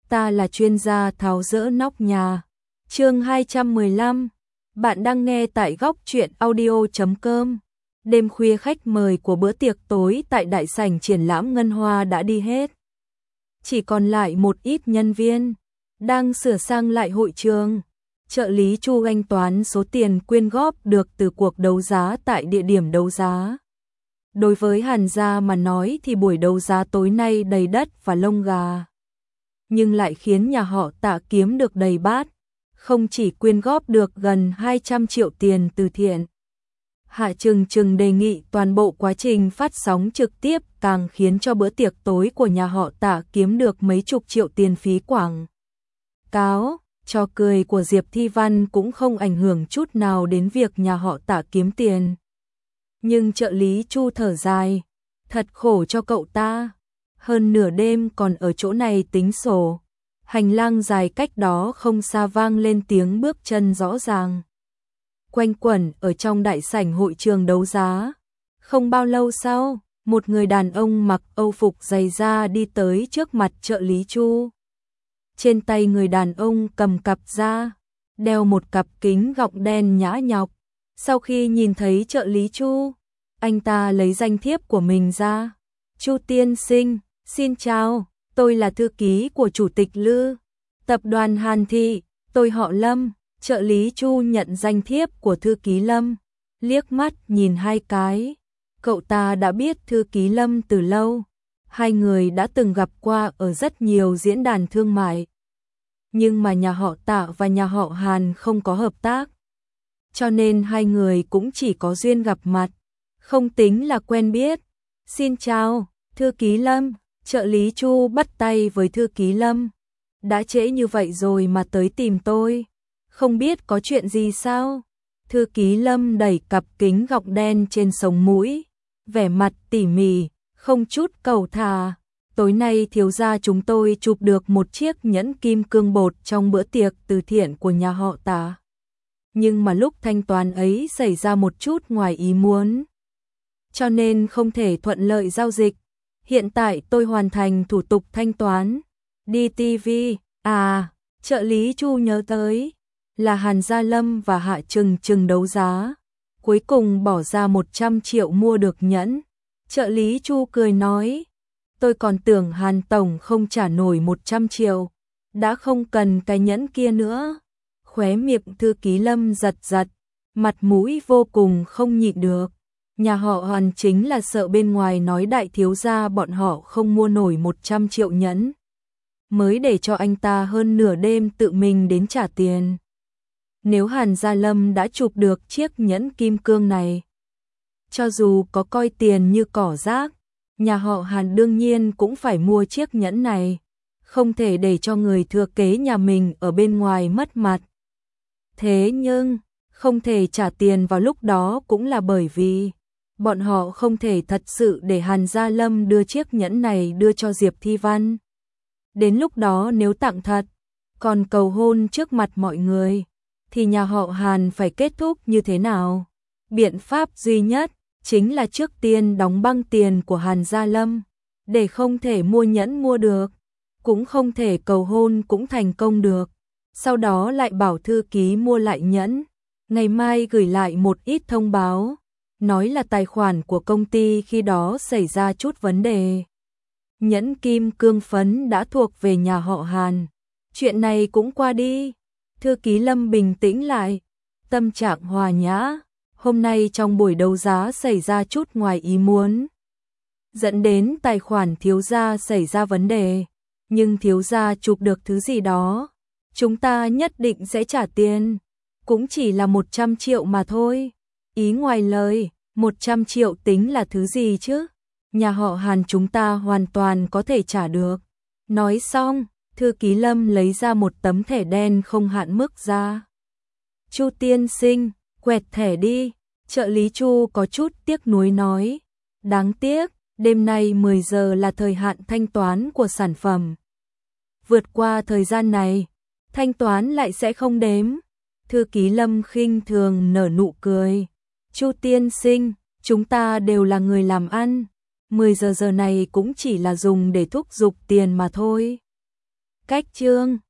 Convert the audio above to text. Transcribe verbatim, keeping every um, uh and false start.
ta là chuyên gia tháo dỡ nóc nhà. Chương hai trăm mười lăm. Bạn đang nghe tại góc truyện audio chấm com. Đêm khuya khách mời của bữa tiệc tối tại đại sảnh triển lãm Ngân Hoa đã đi hết. Chỉ còn lại một ít nhân viên đang sửa sang lại hội trường. Trợ lý Chu thanh toán số tiền quyên góp được từ cuộc đấu giá tại địa điểm đấu giá. Đối với Hàn gia mà nói thì buổi đấu giá tối nay đầy đất và lông gà, nhưng lại khiến nhà họ Tạ kiếm được đầy bát, không chỉ quyên góp được gần hai trăm triệu tiền từ thiện. Hạ Trừng Trừng đề nghị toàn bộ quá trình phát sóng trực tiếp càng khiến cho bữa tiệc tối của nhà họ Tạ kiếm được mấy chục triệu tiền phí quảng cáo. Trò cười của Diệp Thi Văn cũng không ảnh hưởng chút nào đến việc nhà họ Tạ kiếm tiền. Nhưng trợ lý Chu thở dài, thật khổ cho cậu ta, hơn nửa đêm còn ở chỗ này tính sổ. Hành lang dài cách đó không xa vang lên tiếng bước chân rõ ràng, quanh quẩn ở trong đại sảnh hội trường đấu giá. Không bao lâu sau, một người đàn ông mặc âu phục dày da đi tới trước mặt trợ lý Chu. Trên tay người đàn ông cầm cặp da, đeo một cặp kính gọng đen nhã nhọc. Sau khi nhìn thấy trợ lý Chu, anh ta lấy danh thiếp của mình ra. Chu tiên sinh, xin chào, tôi là thư ký của chủ tịch Lư tập đoàn Hàn Thị, tôi họ Lâm. Trợ lý Chu nhận danh thiếp của thư ký Lâm, liếc mắt nhìn hai cái. Cậu ta đã biết thư ký Lâm từ lâu, hai người đã từng gặp qua ở rất nhiều diễn đàn thương mại. Nhưng mà nhà họ Tạ và nhà họ Hàn không có hợp tác, cho nên hai người cũng chỉ có duyên gặp mặt, không tính là quen biết. Xin chào, thư ký Lâm. Trợ lý Chu bắt tay với thư ký Lâm. Đã trễ như vậy rồi mà tới tìm tôi, không biết có chuyện gì sao? Thư ký Lâm đẩy cặp kính gọng đen trên sống mũi, vẻ mặt tỉ mỉ, không chút cầu thả. Tối nay thiếu gia chúng tôi chụp được một chiếc nhẫn kim cương bột trong bữa tiệc từ thiện của nhà họ Tạ. Nhưng mà lúc thanh toán ấy xảy ra một chút ngoài ý muốn, cho nên không thể thuận lợi giao dịch. Hiện tại tôi hoàn thành thủ tục thanh toán. Đi ti vi, à, trợ lý Chu nhớ tới, là Hàn Gia Lâm và Hạ Trừng Trừng đấu giá. Cuối cùng bỏ ra một trăm triệu mua được nhẫn. Trợ lý Chu cười nói, tôi còn tưởng Hàn Tổng không trả nổi một trăm triệu, đã không cần cái nhẫn kia nữa. Khóe miệng thư ký Lâm giật giật, mặt mũi vô cùng không nhịn được. Nhà họ Hàn chính là sợ bên ngoài nói đại thiếu gia bọn họ không mua nổi một trăm triệu nhẫn, mới để cho anh ta hơn nửa đêm tự mình đến trả tiền. Nếu Hàn Gia Lâm đã chụp được chiếc nhẫn kim cương này, cho dù có coi tiền như cỏ rác, nhà họ Hàn đương nhiên cũng phải mua chiếc nhẫn này, không thể để cho người thừa kế nhà mình ở bên ngoài mất mặt. Thế nhưng, không thể trả tiền vào lúc đó cũng là bởi vì bọn họ không thể thật sự để Hàn Gia Lâm đưa chiếc nhẫn này đưa cho Diệp Thi Văn. Đến lúc đó nếu tặng thật, còn cầu hôn trước mặt mọi người, thì nhà họ Hàn phải kết thúc như thế nào? Biện pháp duy nhất chính là trước tiên đóng băng tiền của Hàn Gia Lâm, để không thể mua nhẫn mua được, cũng không thể cầu hôn cũng thành công được. Sau đó lại bảo thư ký mua lại nhẫn, ngày mai gửi lại một ít thông báo, nói là tài khoản của công ty khi đó xảy ra chút vấn đề. Nhẫn kim cương phấn đã thuộc về nhà họ Hàn. Chuyện này cũng qua đi. Thư ký Lâm bình tĩnh lại, tâm trạng hòa nhã. Hôm nay trong buổi đấu giá xảy ra chút ngoài ý muốn, dẫn đến tài khoản thiếu gia xảy ra vấn đề. Nhưng thiếu gia chụp được thứ gì đó, chúng ta nhất định sẽ trả tiền. Cũng chỉ là một trăm triệu mà thôi. Ý ngoài lời, một trăm triệu tính là thứ gì chứ? Nhà họ Hàn chúng ta hoàn toàn có thể trả được. Nói xong, thư ký Lâm lấy ra một tấm thẻ đen không hạn mức ra. Chu tiên sinh, quẹt thẻ đi. Trợ lý Chu có chút tiếc nuối nói. Đáng tiếc, đêm nay mười giờ là thời hạn thanh toán của sản phẩm. Vượt qua thời gian này, thanh toán lại sẽ không đếm. Thư ký Lâm khinh thường nở nụ cười. Chu tiên sinh, chúng ta đều là người làm ăn, mười giờ giờ này cũng chỉ là dùng để thúc giục tiền mà thôi. Cách chương